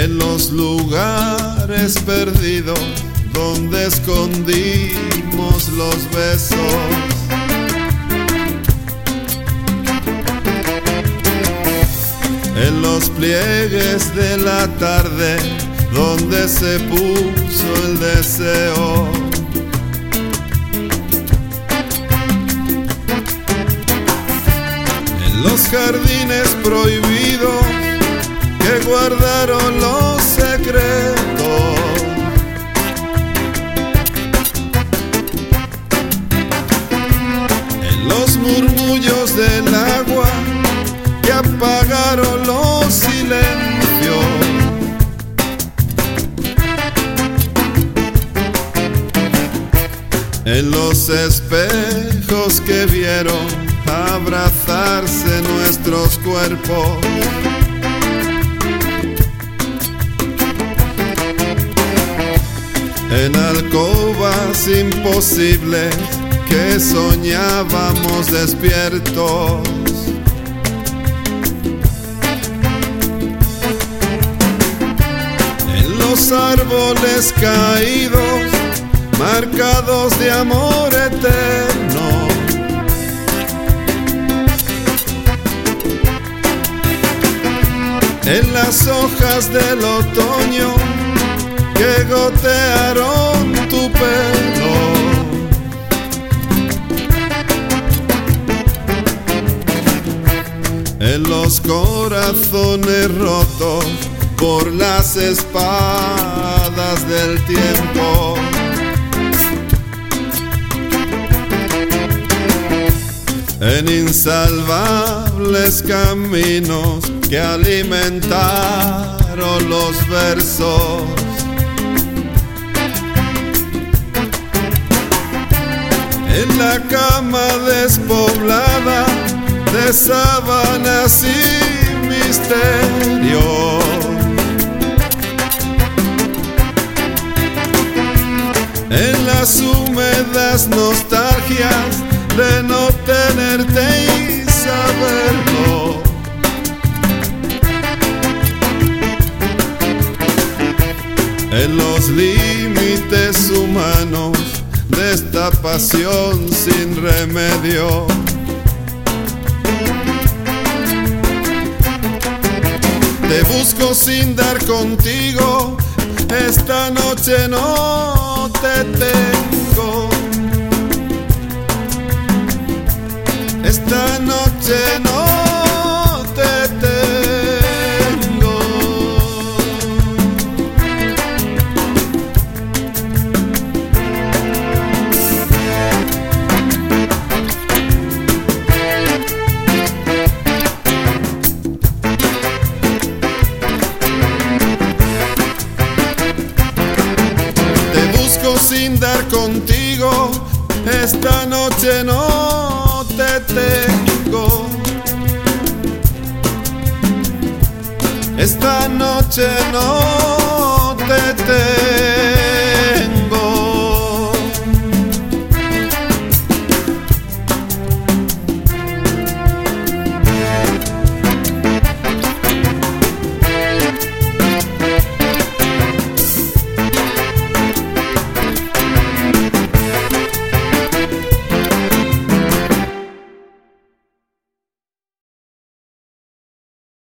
en los lugares perdidos donde escondimos los besos. En los pliegues de la tarde donde se puso el deseo. En los jardines prohibidos que guardaron los secretos. En los murmullos del agua que apagaron los silencios. En los espejos que vieron abrazarse nuestros cuerpos. En alcobas imposibles que soñábamos despiertos. En los árboles caídos, marcados de amor eterno. En las hojas del otoño que gotearon tu pelo. En los corazones rotos por las espadas del tiempo. En insalvables caminos que alimentaron los versos. En la cama despoblada de sábanas y misterio. En las húmedas nostalgias de no tenerte y saberlo. En los límites humanos de esta pasión sin remedio. Te busco sin dar contigo, esta noche no te tengo. Esta noche no te tengo. Te busco sin dar contigo, esta noche no te tengo. Esta noche no